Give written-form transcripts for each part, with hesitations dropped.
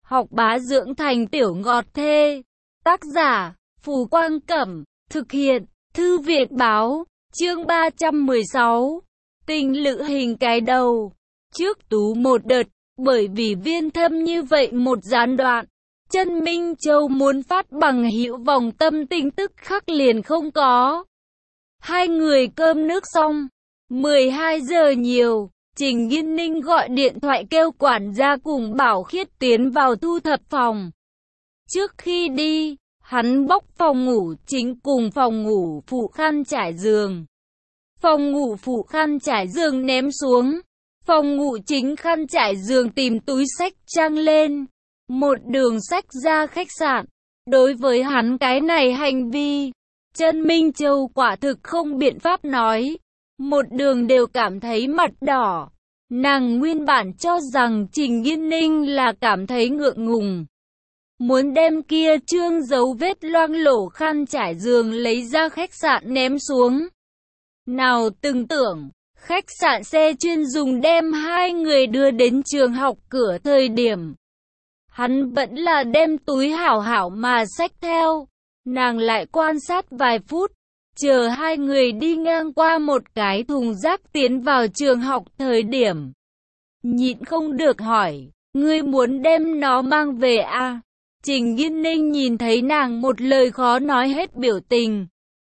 học bá dưỡng thành tiểu ngọt thê. Tác giả, Phù Quang Cẩm, thực hiện, Thư viện báo, chương 316. Tình lữ hình cái đầu. Trước tú một đợt, bởi vì Viên Thâm như vậy một gián đoạn, Chân Minh Châu muốn phát bằng hữu vòng tâm tình tức khắc liền không có. Hai người cơm nước xong, 12 giờ nhiều, Trình Nghiên Ninh gọi điện thoại kêu quản gia cùng Bảo Khiết tiến vào thu thập phòng. Trước khi đi, hắn bóc phòng ngủ chính cùng phòng ngủ phụ khăn trải giường. Phòng ngủ phụ khăn trải giường ném xuống. Phòng ngủ chính khăn trải giường tìm túi xách trang lên. Một đường xách ra khách sạn. Đối với hắn cái này hành vi, Chân Minh Châu quả thực không biện pháp nói. Một đường đều cảm thấy mặt đỏ. Nàng nguyên bản cho rằng Trình Nghiên Ninh là cảm thấy ngượng ngùng. Muốn đem kia trương dấu vết loang lổ khăn trải giường lấy ra khách sạn ném xuống. Nào từng tưởng, khách sạn xe chuyên dùng đem hai người đưa đến trường học cửa thời điểm. Hắn vẫn là đem túi hảo hảo mà xách theo. Nàng lại quan sát vài phút, chờ hai người đi ngang qua một cái thùng rác tiến vào trường học thời điểm. Nhịn không được hỏi, ngươi muốn đem nó mang về à? Trình Nghiên Ninh nhìn thấy nàng một lời khó nói hết biểu tình.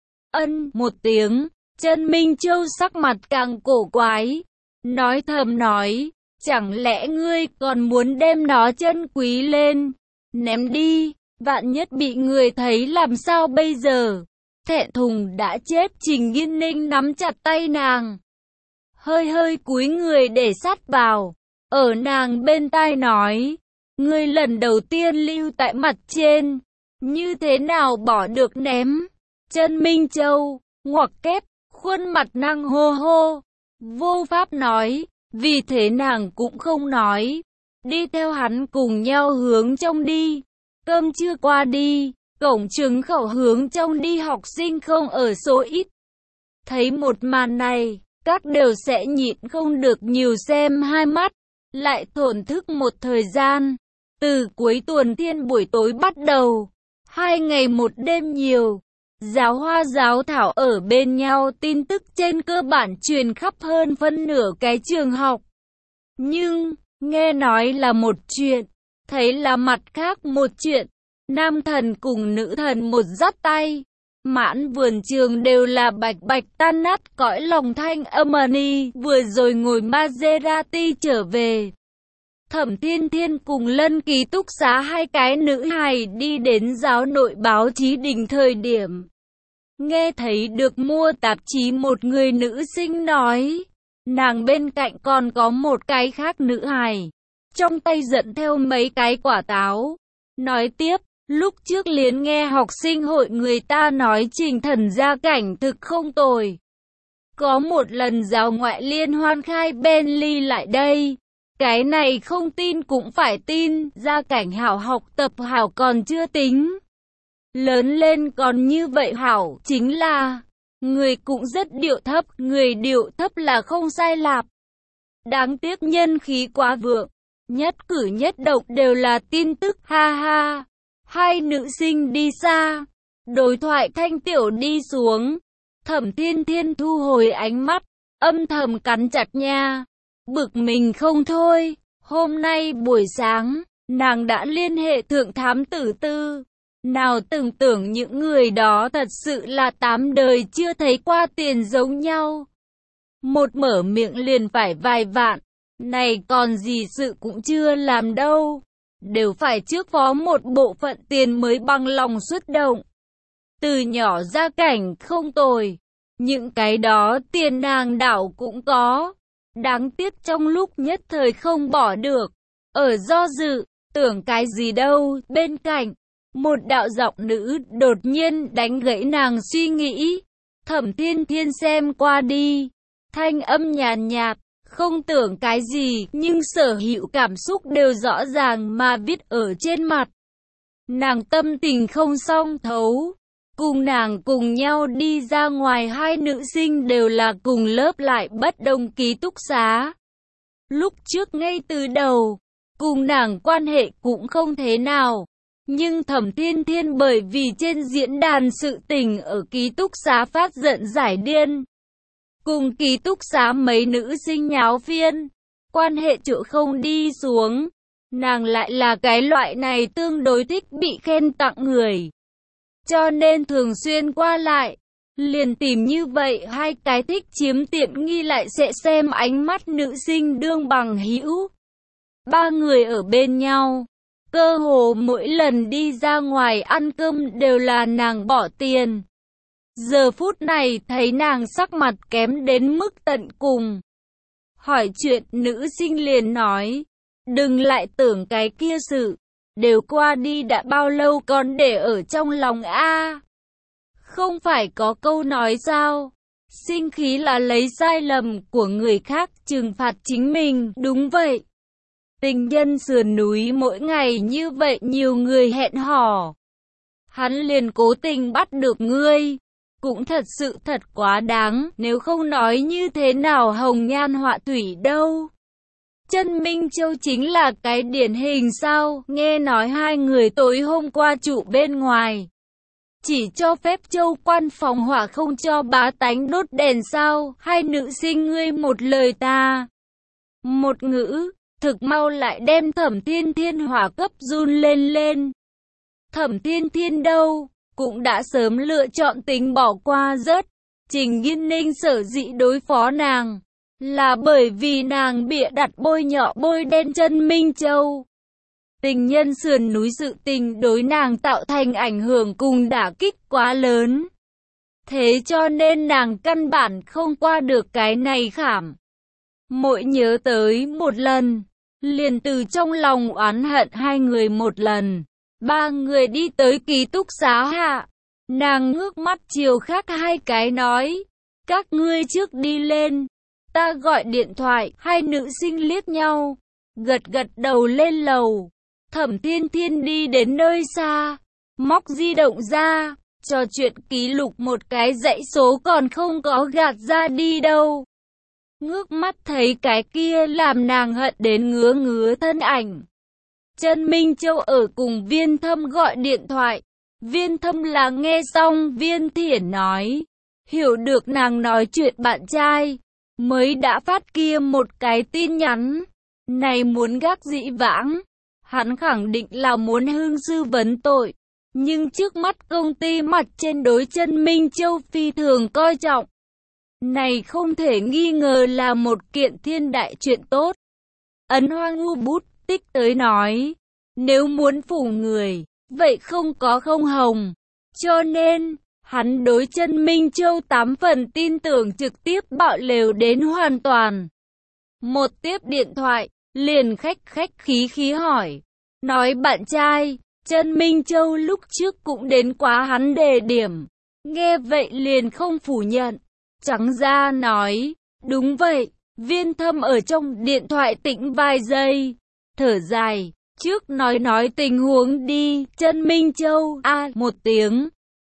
Ân một tiếng, Chân Minh Châu sắc mặt càng cổ quái. Nói thầm nói, chẳng lẽ ngươi còn muốn đem nó chân quý lên? Ném đi, vạn nhất bị người thấy làm sao bây giờ? Thẹn thùng đã chết. Trình Nghiên Ninh nắm chặt tay nàng. Hơi hơi cúi người để sát vào. Ở nàng bên tai nói. Ngươi lần đầu tiên lưu tại mặt trên. Như thế nào bỏ được ném? Chân Minh Châu, ngoặc kép, khuôn mặt năng hô hô. Vô pháp nói. Vì thế nàng cũng không nói. Đi theo hắn cùng nhau hướng trong đi. Cơm trưa qua đi. Cổng trường khẩu hướng trong đi học sinh không ở số ít. Thấy một màn này, các đều sẽ nhịn không được nhiều xem hai mắt. Lại thổn thức một thời gian. Từ cuối tuần thiên buổi tối bắt đầu. 2 ngày 1 đêm nhiều. Giáo hoa giáo thảo ở bên nhau tin tức trên cơ bản truyền khắp hơn phân nửa cái trường học. Nhưng, nghe nói là một chuyện. Thấy là mặt khác một chuyện. Nam thần cùng nữ thần một dắt tay. Mãn vườn trường đều là bạch bạch tan nát cõi lòng thanh âm ni. Vừa rồi ngồi Maserati trở về. Thẩm Thiên Thiên cùng Lân ký túc xá hai cái nữ hài đi đến giáo nội báo chí đình thời điểm. Nghe thấy được mua tạp chí một người nữ sinh nói. Nàng bên cạnh còn có một cái khác nữ hài. Trong tay dẫn theo mấy cái quả táo. Nói tiếp, lúc trước liền nghe học sinh hội người ta nói Trình Thần gia cảnh thực không tồi. Có một lần giáo ngoại liên hoan khai Bentley lại đây. Cái này không tin cũng phải tin, gia cảnh hảo học tập hảo còn chưa tính. Lớn lên còn như vậy hảo, chính là, người cũng rất điệu thấp, người điệu thấp là không sai lạp. Đáng tiếc nhân khí quá vượng, nhất cử nhất động đều là tin tức, ha ha. Hai nữ sinh đi xa, đối thoại thanh tiểu đi xuống. Thẩm Thiên Thiên thu hồi ánh mắt, âm thầm cắn chặt nha. Bực mình không thôi, hôm nay buổi sáng, nàng đã liên hệ thượng thám tử Tư. Nào từng tưởng những người đó thật sự là 8 đời chưa thấy qua tiền giống nhau. Một mở miệng liền phải vài vạn, này còn gì sự cũng chưa làm đâu. Đều phải trước phó một bộ phận tiền mới bằng lòng xuất động. Từ nhỏ gia cảnh không tồi, những cái đó tiền nàng đảo cũng có. Đáng tiếc trong lúc nhất thời không bỏ được. Ở do dự, tưởng cái gì đâu, bên cạnh. Một đạo giọng nữ đột nhiên đánh gãy nàng suy nghĩ. Thẩm Thiên Thiên xem qua đi. Thanh âm nhàn nhạt, không tưởng cái gì, nhưng sở hữu cảm xúc đều rõ ràng mà viết ở trên mặt. Nàng tâm tình không song thấu. Cùng nàng cùng nhau đi ra ngoài hai nữ sinh đều là cùng lớp lại bất đồng ký túc xá. Lúc trước ngay từ đầu, cùng nàng quan hệ cũng không thế nào. Nhưng Thẩm Thiên Thiên bởi vì trên diễn đàn sự tình ở ký túc xá phát giận giải điên. Cùng ký túc xá mấy nữ sinh nháo phiên, quan hệ chỗ không đi xuống. Nàng lại là cái loại này tương đối thích bị khen tặng người. Cho nên thường xuyên qua lại, liền tìm như vậy hai cái thích chiếm tiện nghi lại sẽ xem ánh mắt nữ sinh đương bằng hữu. Ba người ở bên nhau, cơ hồ mỗi lần đi ra ngoài ăn cơm đều là nàng bỏ tiền. Giờ phút này thấy nàng sắc mặt kém đến mức tận cùng. Hỏi chuyện nữ sinh liền nói, đừng lại tưởng cái kia sự, đều qua đi đã bao lâu còn để ở trong lòng a. Không phải có câu nói sao, sinh khí là lấy sai lầm của người khác trừng phạt chính mình, đúng vậy. Tình nhân sườn núi mỗi ngày như vậy nhiều người hẹn hò. Hắn liền cố tình bắt được ngươi. Cũng thật sự thật quá đáng, nếu không nói như thế nào hồng nhan họa thủy đâu. Chân Minh Châu chính là cái điển hình sao, nghe nói hai người tối hôm qua trụ bên ngoài. Chỉ cho phép Châu quan phòng hỏa không cho bá tánh đốt đèn sao, hai nữ sinh ngươi một lời ta. Một ngữ, thực mau lại đem Thẩm Thiên Thiên hỏa cấp run lên lên. Thẩm Thiên Thiên đâu? Cũng đã sớm lựa chọn tính bỏ qua rớt. Trình Nghiên Ninh sở dĩ đối phó nàng, là bởi vì nàng bịa đặt bôi nhọ bôi đen Chân Minh Châu. Tình nhân sườn núi sự tình đối nàng tạo thành ảnh hưởng cùng đả kích quá lớn. Thế cho nên nàng căn bản không qua được cái này khảm. Mỗi nhớ tới một lần, liền từ trong lòng oán hận hai người một lần. Ba người đi tới ký túc xá hạ. Nàng ngước mắt chiều khác hai cái nói, các ngươi trước đi lên, ta gọi điện thoại. Hai nữ sinh liếc nhau, gật gật đầu lên lầu. Thẩm Thiên Thiên đi đến nơi xa, móc di động ra, trò chuyện ký lục một cái dãy số còn không có gạt ra đi đâu. Ngước mắt thấy cái kia làm nàng hận đến ngứa ngứa thân ảnh. Chân Minh Châu ở cùng Viên Thâm gọi điện thoại. Viên Thâm là nghe xong Viên Thiển nói, hiểu được nàng nói chuyện bạn trai, mới đã phát kia một cái tin nhắn. Này muốn gác dĩ vãng, hắn khẳng định là muốn hương sư vấn tội. Nhưng trước mắt công ty mặt trên đối Chân Minh Châu phi thường coi trọng. Này không thể nghi ngờ là một kiện thiên đại chuyện tốt. Ấn Hoa ngu bút tích tới nói, nếu muốn phủ người, vậy không có không hồng. Cho nên, hắn đối Chân Minh Châu 8 phần tin tưởng trực tiếp bạo lều đến hoàn toàn. Một tiếp điện thoại, liền khách khí hỏi. Nói bạn trai, Chân Minh Châu lúc trước cũng đến quá hắn đề điểm. Nghe vậy liền không phủ nhận. Trắng ra nói, đúng vậy. Viên Thâm ở trong điện thoại tĩnh vài giây, thở dài, trước nói tình huống đi. Chân Minh Châu một tiếng,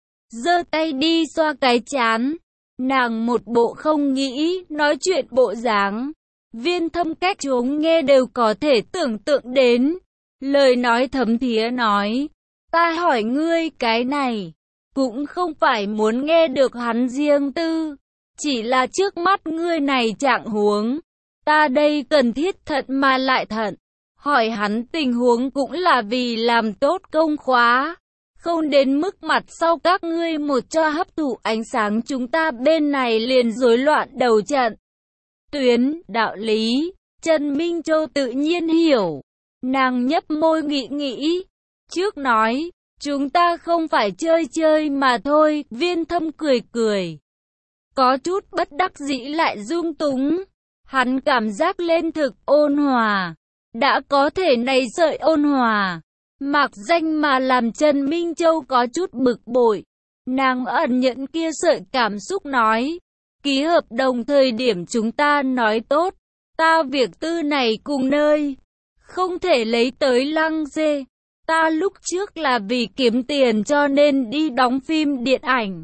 giơ tay đi xoa cái trán. Nàng một bộ không nghĩ nói chuyện bộ dáng. Viên Thâm cách trốn nghe đều có thể tưởng tượng đến. Lời nói thấm thía nói, ta hỏi ngươi cái này, cũng không phải muốn nghe được hắn riêng tư. Chỉ là trước mắt ngươi này trạng huống, ta đây cần thiết thận mà lại thận. Hỏi hắn tình huống cũng là vì làm tốt công khóa, không đến mức mặt sau các ngươi một cho hấp thụ ánh sáng chúng ta bên này liền rối loạn đầu trận. Tuyến, đạo lý, Chân Minh Châu tự nhiên hiểu. Nàng nhấp môi nghĩ, trước nói, chúng ta không phải chơi mà thôi. Viên Thâm cười. Có chút bất đắc dĩ lại dung túng. Hắn cảm giác lên thực ôn hòa. Đã có thể này sợi ôn hòa, mạc danh mà làm Chân Minh Châu có chút bực bội. Nàng ẩn nhận kia sợi cảm xúc nói, ký hợp đồng thời điểm chúng ta nói tốt, ta việc tư này cùng nơi, không thể lấy tới lăng dê. Ta lúc trước là vì kiếm tiền cho nên đi đóng phim điện ảnh.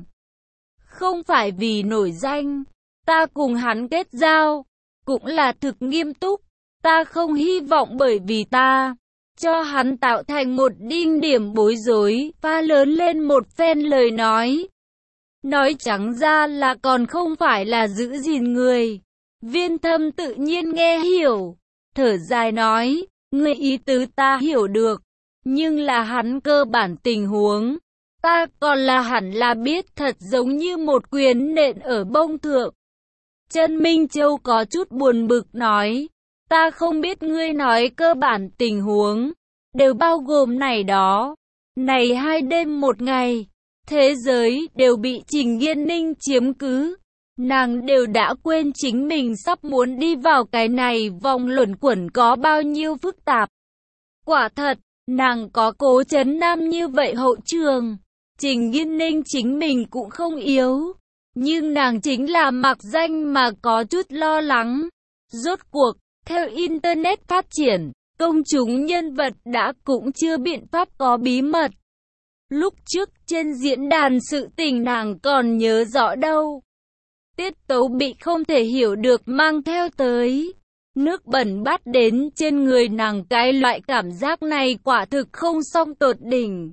Không phải vì nổi danh, ta cùng hắn kết giao, cũng là thực nghiêm túc. Ta không hy vọng bởi vì ta cho hắn tạo thành một đinh điểm bối rối, pha lớn lên một phen lời nói. Nói trắng ra là còn không phải là giữ gìn người. Viên Thâm tự nhiên nghe hiểu, thở dài nói, người ý tứ ta hiểu được, nhưng là hắn cơ bản tình huống, ta còn là hẳn là biết thật giống như một quyền nện ở bông thượng. Chân Minh Châu có chút buồn bực nói, ta không biết ngươi nói cơ bản tình huống, đều bao gồm này đó, này 2 đêm 1 ngày, thế giới đều bị Trình Yên Ninh chiếm cứ. Nàng đều đã quên chính mình sắp muốn đi vào cái này vòng luẩn quẩn có bao nhiêu phức tạp. Quả thật, nàng có Cố Chấn Nam như vậy hậu trường. Trình Yên Ninh chính mình cũng không yếu. Nhưng nàng chính là mặc danh mà có chút lo lắng. Rốt cuộc, theo Internet phát triển, công chúng nhân vật đã cũng chưa biện pháp có bí mật. Lúc trước trên diễn đàn sự tình nàng còn nhớ rõ đâu. Tiết tấu bị không thể hiểu được mang theo tới. Nước bẩn bắt đến trên người nàng, cái loại cảm giác này quả thực không song tột đỉnh.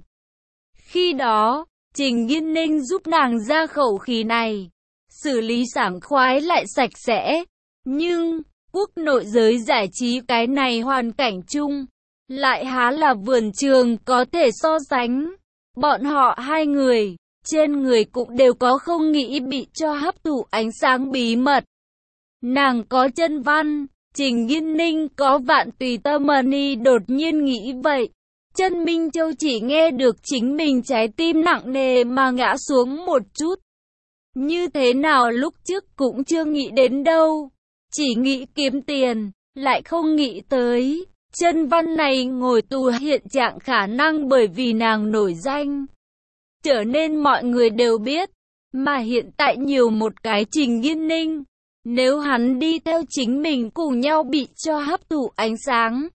Khi đó, Trình Yên Ninh giúp nàng ra khẩu khí này, xử lý sảng khoái lại sạch sẽ. Nhưng, quốc nội giới giải trí cái này hoàn cảnh chung, lại há là vườn trường có thể so sánh. Bọn họ 2 người, trên người cũng đều có không nghĩ bị cho hấp thụ ánh sáng bí mật. Nàng có chân văn, Trình Yên Ninh có Vạn Tùy Tâm Money, đột nhiên nghĩ vậy. Chân Minh Châu chỉ nghe được chính mình trái tim nặng nề mà ngã xuống một chút. Như thế nào lúc trước cũng chưa nghĩ đến đâu. Chỉ nghĩ kiếm tiền, lại không nghĩ tới. Chân văn này ngồi tù hiện trạng khả năng bởi vì nàng nổi danh, trở nên mọi người đều biết. Mà hiện tại nhiều một cái Trình Yên Ninh. Nếu hắn đi theo chính mình cùng nhau bị cho hấp thụ ánh sáng,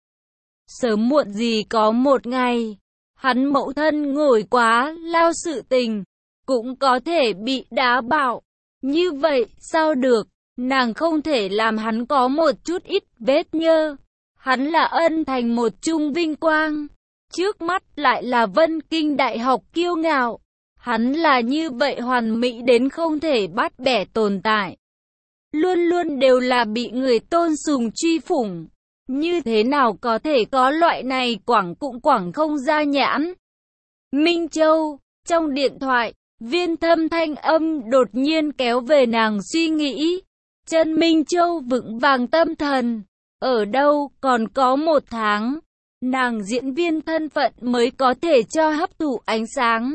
sớm muộn gì có một ngày, hắn mẫu thân ngồi quá lao sự tình, cũng có thể bị đá bạo. Như vậy sao được, nàng không thể làm hắn có một chút ít vết nhơ. Hắn là Ân Thành một chung vinh quang, trước mắt lại là Vân Kinh Đại học kiêu ngạo. Hắn là như vậy hoàn mỹ đến không thể bắt bẻ tồn tại. Luôn luôn đều là bị người tôn sùng truy phủng. Như thế nào có thể có loại này cũng không ra nhãn. Minh Châu, trong điện thoại, Viên Thâm thanh âm đột nhiên kéo về nàng suy nghĩ. Chân Minh Châu vững vàng tâm thần. Ở đâu còn có 1 tháng, nàng diễn viên thân phận mới có thể cho hấp thụ ánh sáng.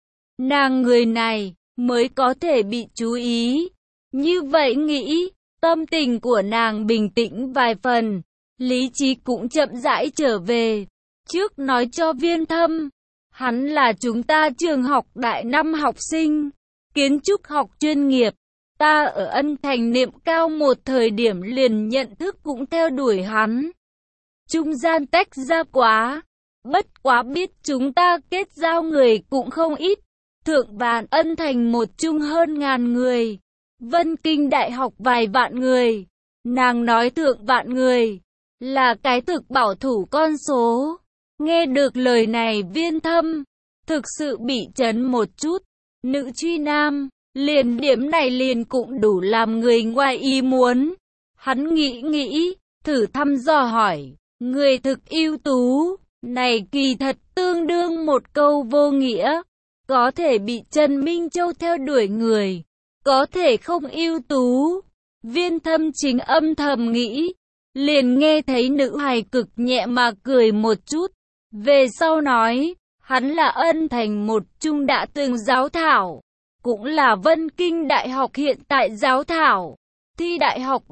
Nàng người này mới có thể bị chú ý. Như vậy nghĩ, tâm tình của nàng bình tĩnh vài phần, lý trí cũng chậm rãi trở về. Trước nói cho Viên Thâm, hắn là chúng ta trường học đại năm học sinh, kiến trúc học chuyên nghiệp. Ta ở Ân Thành niệm cao một thời điểm liền nhận thức cũng theo đuổi hắn. Trung gian tách ra quá, bất quá biết chúng ta kết giao người cũng không ít. Thượng Vạn Ân Thành một chung hơn 1000 người. Vân Kinh Đại học vài vạn người. Nàng nói Thượng Vạn người là cái thực bảo thủ con số. Nghe được lời này Viên Thâm thực sự bị chấn một chút. Nữ truy nam, liền điểm này liền cũng đủ làm người ngoài ý muốn. Hắn nghĩ, thử thăm dò hỏi, người thực ưu tú, này kỳ thật tương đương một câu vô nghĩa. Có thể bị Trần Minh Châu theo đuổi người, có thể không ưu tú. Viên Thâm chính âm thầm nghĩ, liền nghe thấy nữ hài cực nhẹ mà cười một chút. Về sau nói, hắn là Ân Thành một chung đã từng giáo thảo, cũng là Vân Kinh Đại học hiện tại giáo thảo. Thi đại học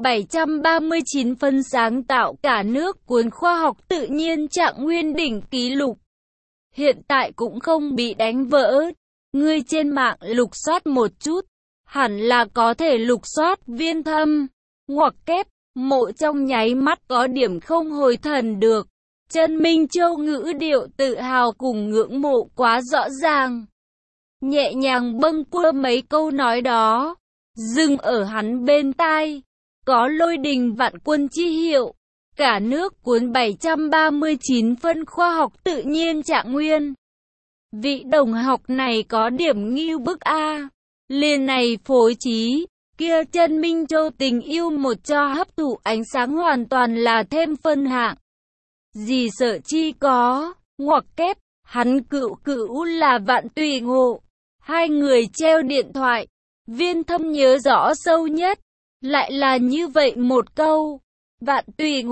739 phân, sáng tạo cả nước cuốn khoa học tự nhiên trạng nguyên đỉnh kỷ lục. Hiện tại cũng không bị đánh vỡ. Ngươi trên mạng lục soát một chút, hẳn là có thể lục soát Viên Thâm. Ngoặc kép, mộ trong nháy mắt có điểm không hồi thần được. Chân Minh Châu ngữ điệu tự hào cùng ngưỡng mộ quá rõ ràng. Nhẹ nhàng bâng quơ mấy câu nói đó, dừng ở hắn bên tai. Có lôi đình vạn quân chi hiệu, cả nước cuốn 739 phân khoa học tự nhiên Trạng Nguyên. Vị đồng học này có điểm ngưu bức a. Liền này phối trí, kia Chân Minh Châu tình yêu một cho hấp thụ ánh sáng hoàn toàn là thêm phân hạng. Gì sợ chi có, ngoặc kép, hắn cựu là Vạn Tùy Ngộ. Hai người treo điện thoại, Viên Thâm nhớ rõ sâu nhất, lại là như vậy một câu. Vạn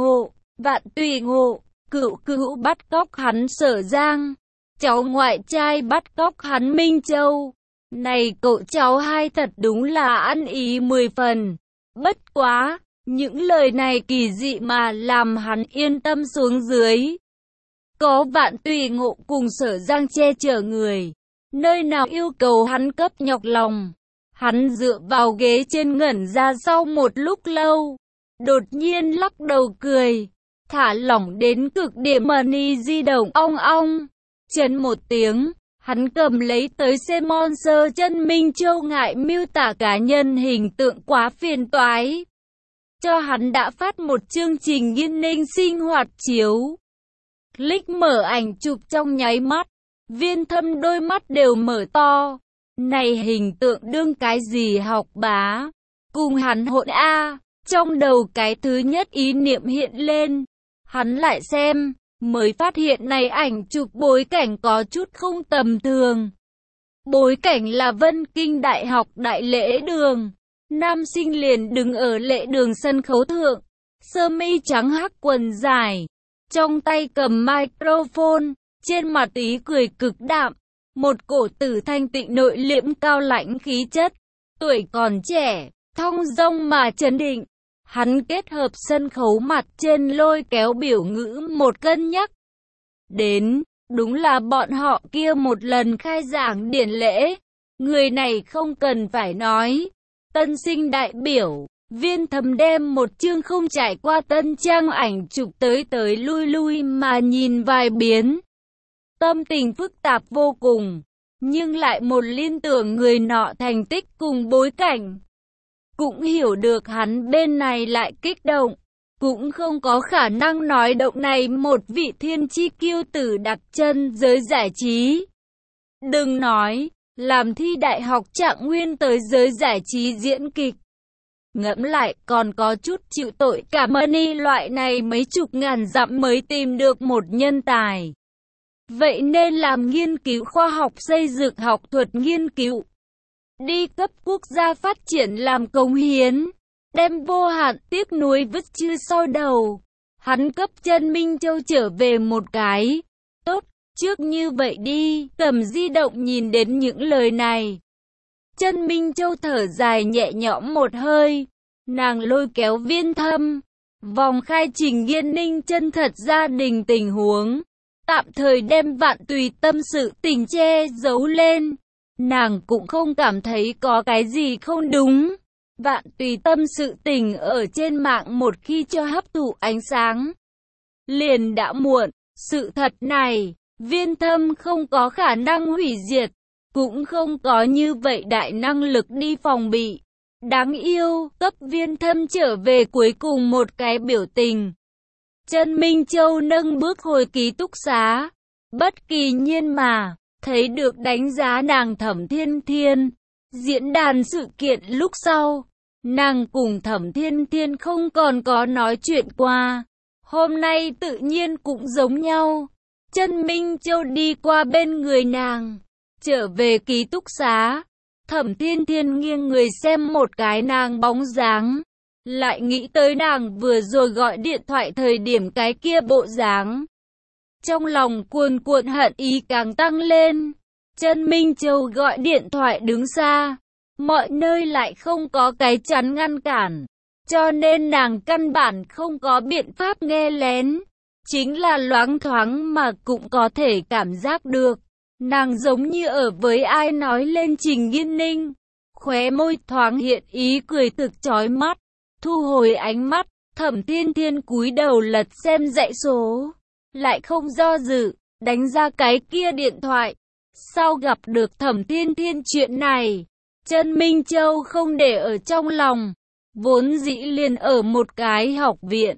Tùy Ngộ, cựu bắt cóc hắn Sở Giang, cháu ngoại trai bắt cóc hắn Minh Châu. Này cậu cháu hai thật đúng là ăn ý 10 phần. Bất quá, những lời này kỳ dị mà làm hắn yên tâm xuống dưới. Có Vạn Tùy Ngộ cùng Sở Giang che chở người, nơi nào yêu cầu hắn cấp nhọc lòng. Hắn dựa vào ghế trên ngẩn ra sau một lúc lâu, đột nhiên lắc đầu cười, thả lỏng đến cực điểm mani di động ong ong. Chấn một tiếng, hắn cầm lấy tới Monster Chân Minh Châu ngại miêu tả cá nhân hình tượng quá phiền toái. Cho hắn đã phát một chương trình nghiên ninh sinh hoạt chiếu. Click mở ảnh chụp trong nháy mắt, Viên Thâm đôi mắt đều mở to. Này hình tượng đương cái gì học bá, cùng hắn hỗn a. Trong đầu cái thứ nhất ý niệm hiện lên, hắn lại xem, mới phát hiện này ảnh chụp bối cảnh có chút không tầm thường. Bối cảnh là Vân Kinh Đại học Đại Lễ Đường, nam sinh liền đứng ở lễ đường sân khấu thượng, sơ mi trắng hắc quần dài, trong tay cầm microphone, trên mặt ý cười cực đạm, một cổ tử thanh tịnh nội liễm cao lãnh khí chất, tuổi còn trẻ, thong dong mà trấn định. Hắn kết hợp sân khấu mặt trên lôi kéo biểu ngữ một cân nhắc. Đến, đúng là bọn họ kia một lần khai giảng điển lễ. Người này không cần phải nói. Tân sinh đại biểu, Viên Thâm đem một chương không trải qua tân trang ảnh chụp tới lui mà nhìn vài biến. Tâm tình phức tạp vô cùng, nhưng lại một liên tưởng người nọ thành tích cùng bối cảnh. Cũng hiểu được hắn bên này lại kích động, cũng không có khả năng nói động này một vị thiên chi kiêu tử đặt chân giới giải trí. Đừng nói, làm thi đại học Trạng Nguyên tới giới giải trí diễn kịch. Ngẫm lại còn có chút chịu tội cả money loại này mấy chục ngàn dặm mới tìm được một nhân tài. Vậy nên làm nghiên cứu khoa học xây dựng học thuật nghiên cứu. Đi cấp quốc gia phát triển làm cống hiến, đem vô hạn tiếc nuối vứt chưa sau đầu. Hắn cấp Chân Minh Châu trở về một cái. Tốt, trước như vậy đi, cầm di động nhìn đến những lời này. Chân Minh Châu thở dài nhẹ nhõm một hơi, nàng lôi kéo Viên Thâm, vòng khai trình nghiên ninh chân thật gia đình tình huống, tạm thời đem Vạn Tùy tâm sự tình che giấu lên. Nàng cũng không cảm thấy có cái gì không đúng. Vạn Tùy tâm sự tình ở trên mạng một khi cho hấp thụ ánh sáng, liền đã muộn. Sự thật này, Viên Thâm không có khả năng hủy diệt, cũng không có như vậy đại năng lực đi phòng bị. Đáng yêu, cấp Viên Thâm trở về cuối cùng một cái biểu tình. Chân Minh Châu nâng bước hồi ký túc xá. Bất kỳ nhiên mà, thấy được đánh giá nàng Thẩm Thiên Thiên. Diễn đàn sự kiện lúc sau, nàng cùng Thẩm Thiên Thiên không còn có nói chuyện qua. Hôm nay tự nhiên cũng giống nhau. Chân Minh Châu đi qua bên người nàng, trở về ký túc xá. Thẩm Thiên Thiên nghiêng người xem một cái nàng bóng dáng, lại nghĩ tới nàng vừa rồi gọi điện thoại thời điểm cái kia bộ dáng. Trong lòng cuồn cuộn hận ý càng tăng lên. Chân Minh Châu gọi điện thoại đứng xa, mọi nơi lại không có cái chắn ngăn cản, cho nên nàng căn bản không có biện pháp nghe lén. Chính là loáng thoáng mà cũng có thể cảm giác được, nàng giống như ở với ai nói lên Trình Nghiên Ninh. Khóe môi thoáng hiện ý cười thực chói mắt, thu hồi ánh mắt, Thẩm Thiên Thiên cúi đầu lật xem dãy số, lại không do dự, đánh ra cái kia điện thoại. Sau gặp được Thẩm Thiên Thiên chuyện này, Chân Minh Châu không để ở trong lòng, vốn dĩ liền ở một cái học viện.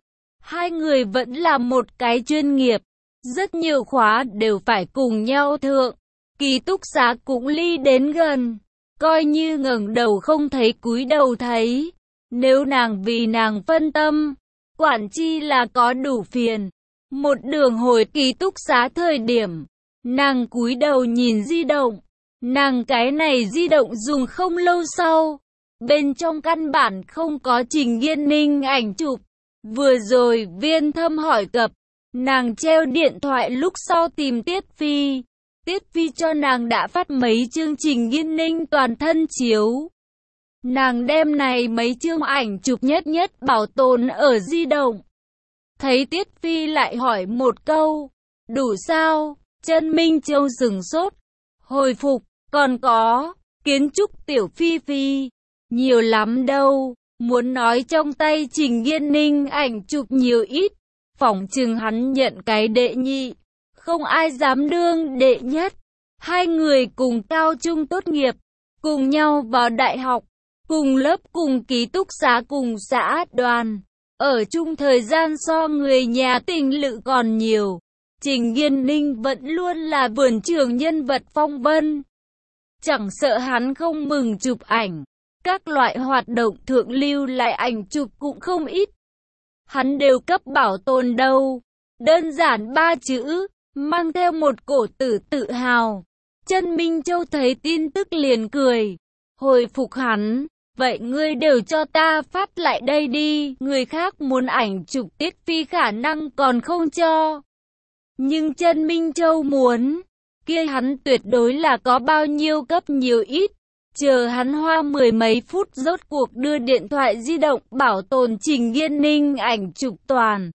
Hai người vẫn là một cái chuyên nghiệp. Rất nhiều khóa đều phải cùng nhau thượng. Ký túc xá cũng ly đến gần. Coi như ngẩng đầu không thấy cúi đầu thấy. Nếu nàng vì nàng phân tâm, quản chi là có đủ phiền. Một đường hồi ký túc xá thời điểm, nàng cúi đầu nhìn di động. Nàng cái này di động dùng không lâu sau. Bên trong căn bản không có Trình Nghiên Ninh ảnh chụp. Vừa rồi Viên Thâm hỏi cập, nàng treo điện thoại lúc sau tìm Tiết Phi. Tiết Phi cho nàng đã phát mấy chương Trình Nghiên Ninh toàn thân chiếu. Nàng đem này mấy chương ảnh chụp nhất nhất bảo tồn ở di động. Thấy Tiết Phi lại hỏi một câu, đủ sao? Chân Minh Châu sửng sốt, hồi phục, còn có, kiến trúc tiểu Phi Phi, nhiều lắm đâu, muốn nói trong tay Trình Nghiên Ninh ảnh chụp nhiều ít, phỏng chừng hắn nhận cái đệ nhị, không ai dám đương đệ nhất. Hai người cùng cao trung tốt nghiệp, cùng nhau vào đại học, cùng lớp cùng ký túc xá cùng xã đoàn, ở chung thời gian so người nhà tình lự còn nhiều. Trình Nghiên Ninh vẫn luôn là vườn trường nhân vật phong vân. Chẳng sợ hắn không mừng chụp ảnh, các loại hoạt động thượng lưu lại ảnh chụp cũng không ít. Hắn đều cấp bảo tồn đâu. Đơn giản 3 chữ, mang theo một cổ tử tự hào. Chân Minh Châu thấy tin tức liền cười, hồi phục hắn. Vậy ngươi đều cho ta phát lại đây đi, người khác muốn ảnh chụp Tiết Phi khả năng còn không cho. Nhưng Chân Minh Châu muốn, kia hắn tuyệt đối là có bao nhiêu cấp nhiều ít. Chờ hắn hoa 10 mấy phút rốt cuộc đưa điện thoại di động bảo tồn Trình Nghiên Ninh ảnh chụp toàn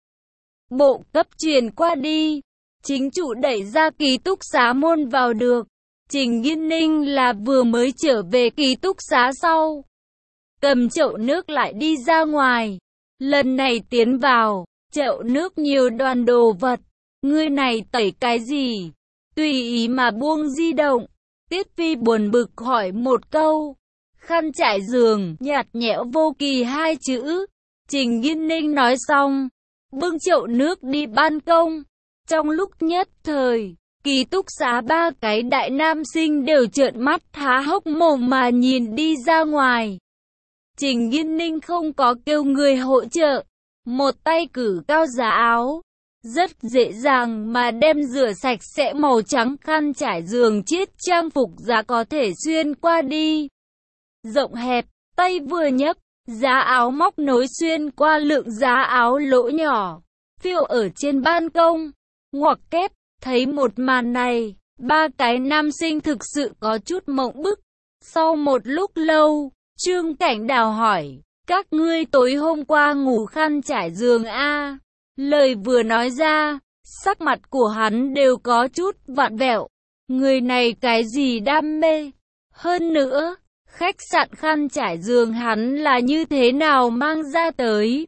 bộ cấp truyền qua đi. Chính chủ đẩy ra ký túc xá môn vào được. Trình Nghiên Ninh là vừa mới trở về ký túc xá sau, cầm chậu nước lại đi ra ngoài. Lần này tiến vào, chậu nước nhiều đoàn đồ vật. Ngươi này tẩy cái gì? Tùy ý mà buông di động. Tiết Phi buồn bực hỏi một câu. Khăn trải giường, nhạt nhẽo vô kỳ 2 chữ. Trình Nghiên Ninh nói xong, bưng chậu nước đi ban công. Trong lúc nhất thời, ký túc xá 3 cái đại nam sinh đều trợn mắt há hốc mồm mà nhìn đi ra ngoài. Trình Nghiên Ninh không có kêu người hỗ trợ, một tay cử cao giá áo, rất dễ dàng mà đem rửa sạch sẽ màu trắng khăn trải giường chiết trang phục giá có thể xuyên qua đi. Rộng hẹp, tay vừa nhấc, giá áo móc nối xuyên qua lượng giá áo lỗ nhỏ, phiêu ở trên ban công, ngoặc kép. Thấy một màn này, 3 cái nam sinh thực sự có chút mộng bức. Sau một lúc lâu, Trương Cảnh Đào hỏi, các ngươi tối hôm qua ngủ khăn trải giường a? Lời vừa nói ra, sắc mặt của hắn đều có chút vặn vẹo. Người này cái gì đam mê? Hơn nữa, khách sạn khăn trải giường hắn là như thế nào mang ra tới?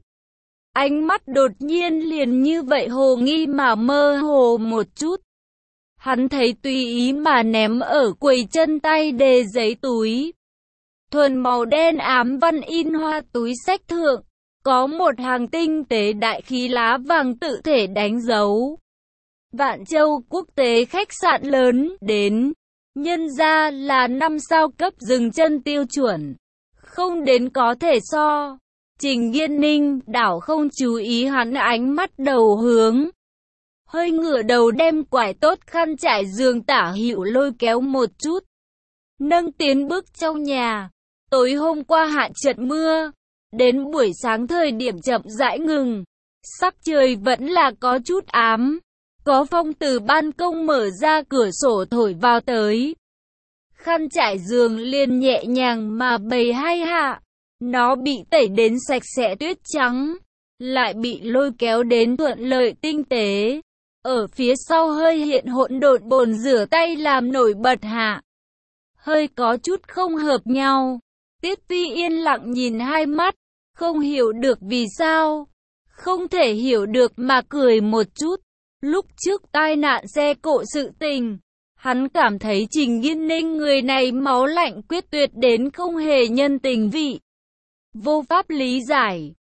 Ánh mắt đột nhiên liền như vậy hồ nghi mà mơ hồ một chút. Hắn thấy tùy ý mà ném ở quầy chân tay đề giấy túi. Thuần màu đen ám văn in hoa túi xách thượng, có một hàng tinh tế đại khí lá vàng tự thể đánh dấu. Vạn Châu quốc tế khách sạn lớn đến, nhân ra là 5 sao cấp dừng chân tiêu chuẩn, không đến có thể so. Trình Nghiên Ninh đảo không chú ý hắn ánh mắt đầu hướng. Hơi ngửa đầu đem quải tốt khăn trải giường tả hữu lôi kéo một chút. Nâng tiến bước trong nhà. Tối hôm qua hạ trận mưa. Đến buổi sáng thời điểm chậm rãi ngừng. Sắc trời vẫn là có chút ám. Có phong từ ban công mở ra cửa sổ thổi vào tới. Khăn trải giường liền nhẹ nhàng mà bày hai hạ. Nó bị tẩy đến sạch sẽ tuyết trắng, lại bị lôi kéo đến thuận lợi tinh tế. Ở phía sau hơi hiện hỗn độn bồn rửa tay làm nổi bật hạ. Hơi có chút không hợp nhau. Tiết Phi yên lặng nhìn hai mắt, không hiểu được vì sao. Không thể hiểu được mà cười một chút. Lúc trước tai nạn xe cộ sự tình, hắn cảm thấy Trình Nghiên Ninh người này máu lạnh quyết tuyệt đến không hề nhân tình vị. Vô pháp lý giải,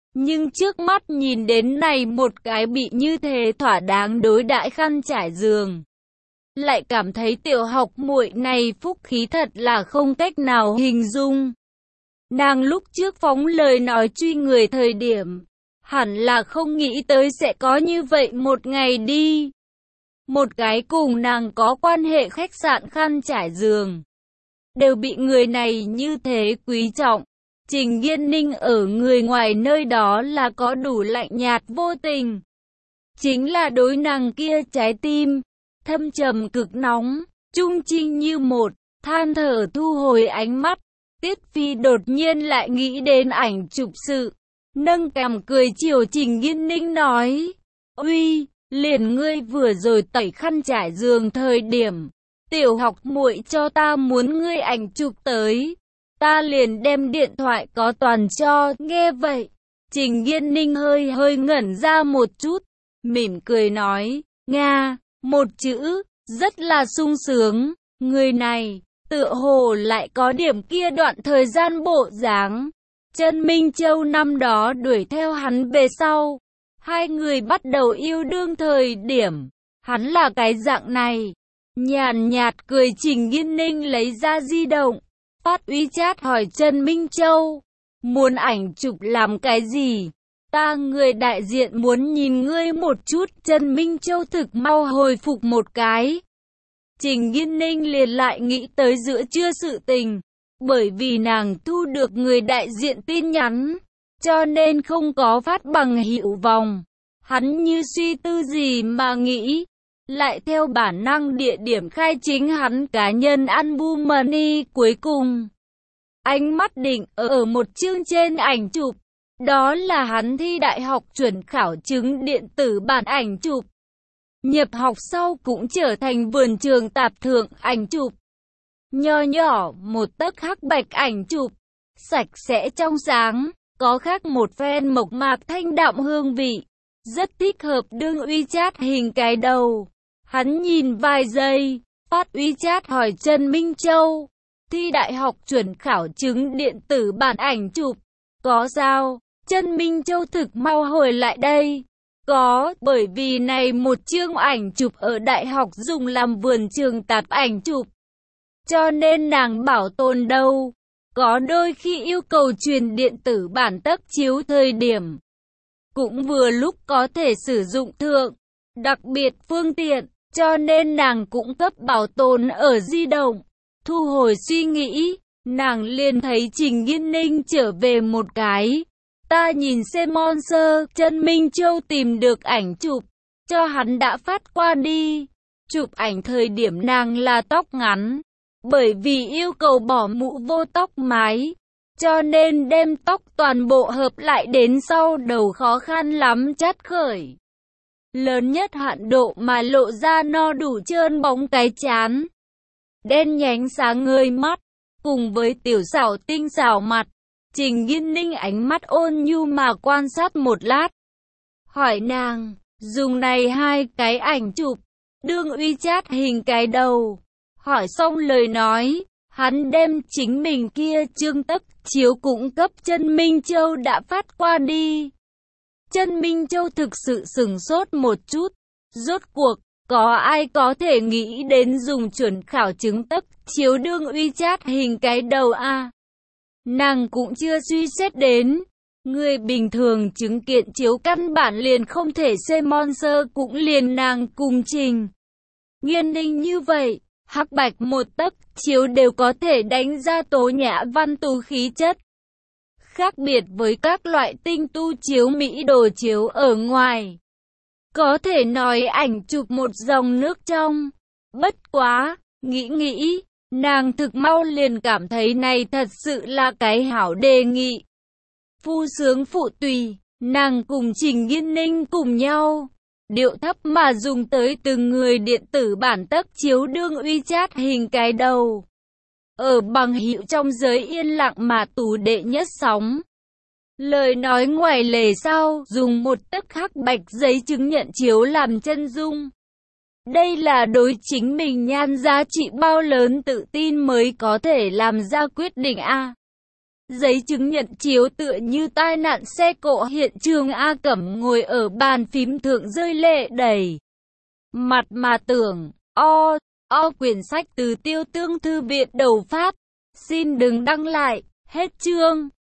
Nhưng trước mắt nhìn đến này một cái bị như thế thỏa đáng đối đãi khăn trải giường. Lại cảm thấy tiểu học muội này phúc khí thật là không cách nào hình dung. Nàng lúc trước phóng lời nói truy người thời điểm, hẳn là không nghĩ tới sẽ có như vậy một ngày đi. Một cái cùng nàng có quan hệ khách sạn khăn trải giường, đều bị người này như thế quý trọng. Trình Nghiên Ninh ở người ngoài nơi đó là có đủ lạnh nhạt vô tình. Chính là đối nàng kia trái tim, thâm trầm cực nóng, trung trinh như một, than thở thu hồi ánh mắt. Tiết Phi đột nhiên lại nghĩ đến ảnh chụp sự, nâng cằm cười chiều Trình Nghiên Ninh nói, uy, liền ngươi vừa rồi tẩy khăn trải giường thời điểm, tiểu học muội cho ta muốn ngươi ảnh chụp tới, ta liền đem điện thoại có toàn cho. Nghe vậy, Trình Nghiên Ninh hơi ngẩn ra một chút, mỉm cười nói, Nga, một chữ, rất là sung sướng, người này, tựa hồ lại có điểm kia đoạn thời gian bộ dáng. Trần Minh Châu năm đó đuổi theo hắn về sau, hai người bắt đầu yêu đương thời điểm, hắn là cái dạng này. Nhàn nhạt cười Trình Nghiên Ninh lấy ra di động, phát WeChat hỏi Trần Minh Châu, muốn ảnh chụp làm cái gì? Ta người đại diện muốn nhìn ngươi một chút. Trần Minh Châu thực mau hồi phục một cái. Trình Nghiên Ninh liền lại nghĩ tới giữa trưa sự tình, bởi vì nàng thu được người đại diện tin nhắn, cho nên không có phát bằng hữu vòng. Hắn như suy tư gì mà nghĩ, lại theo bản năng địa điểm khai chính hắn cá nhân album money. Cuối cùng, ánh mắt định ở một chương trên ảnh chụp, đó là hắn thi đại học chuẩn khảo chứng điện tử bản ảnh chụp. Nhập học sau cũng trở thành vườn trường tạp thượng ảnh chụp. Nho nhỏ một tấc hắc bạch ảnh chụp, sạch sẽ trong sáng, có khác một phen mộc mạc thanh đạm hương vị, rất thích hợp đương WeChat hình cái đầu. Hắn nhìn vài giây, phát WeChat hỏi Trần Minh Châu, thi đại học chuẩn khảo chứng điện tử bản ảnh chụp, có sao? Trần Minh Châu thực mau hồi lại đây. Có, bởi vì này một chương ảnh chụp ở đại học dùng làm vườn trường tạp ảnh chụp, cho nên nàng bảo tồn đâu. Có đôi khi yêu cầu truyền điện tử bản tấc chiếu thời điểm, cũng vừa lúc có thể sử dụng thượng, đặc biệt phương tiện, cho nên nàng cũng cấp bảo tồn ở di động. Thu hồi suy nghĩ, nàng liền thấy Trình Nghiên Ninh trở về một cái. Ta nhìn xem Monster, Trần Minh Châu tìm được ảnh chụp, cho hắn đã phát qua đi. Chụp ảnh thời điểm nàng là tóc ngắn, bởi vì yêu cầu bỏ mũ vô tóc mái, cho nên đem tóc toàn bộ hợp lại đến sau đầu khó khăn lắm chắt khởi. Lớn nhất hạn độ mà lộ ra no đủ trơn bóng cái trán, đen nhánh sáng ngời mắt, cùng với tiểu xảo tinh xảo mặt. Trình Nghiên Ninh ánh mắt ôn nhu mà quan sát một lát, hỏi nàng, dùng này hai cái ảnh chụp, đương WeChat hình cái đầu. Hỏi xong lời nói, hắn đem chính mình kia chương tấc chiếu cũng cấp Trần Minh Châu đã phát qua đi. Trần Minh Châu thực sự sửng sốt một chút, rốt cuộc, có ai có thể nghĩ đến dùng chuẩn khảo chứng tấc chiếu đương WeChat hình cái đầu a? Nàng cũng chưa suy xét đến, người bình thường chứng kiện chiếu căn bản liền không thể xem Monster, cũng liền nàng cùng Trình Nghiên Ninh như vậy, hắc bạch một tấc chiếu đều có thể đánh ra tố nhã văn tú khí chất. Khác biệt với các loại tinh tu chiếu Mỹ đồ chiếu ở ngoài, có thể nói ảnh chụp một dòng nước trong. Bất quá, nghĩ, nàng thực mau liền cảm thấy này thật sự là cái hảo đề nghị. Phu sướng phụ tùy, nàng cùng Trình Nghiên Ninh cùng nhau, điệu thấp mà dùng tới từng người điện tử bản tấc chiếu đương WeChat hình cái đầu. Ở bằng hữu trong giới yên lặng mà tù đệ nhất sóng. Lời nói ngoài lề sau, dùng một tấc hắc bạch giấy chứng nhận chiếu làm chân dung. Đây là đối chính mình nhan giá trị bao lớn tự tin mới có thể làm ra quyết định a. Giấy chứng nhận chiếu tựa như tai nạn xe cộ hiện trường. A Cẩm ngồi ở bàn phím thượng rơi lệ đầy mặt mà tưởng, quyển sách từ Tiêu Tương thư viện đầu Pháp. Xin đừng đăng lại, hết chương.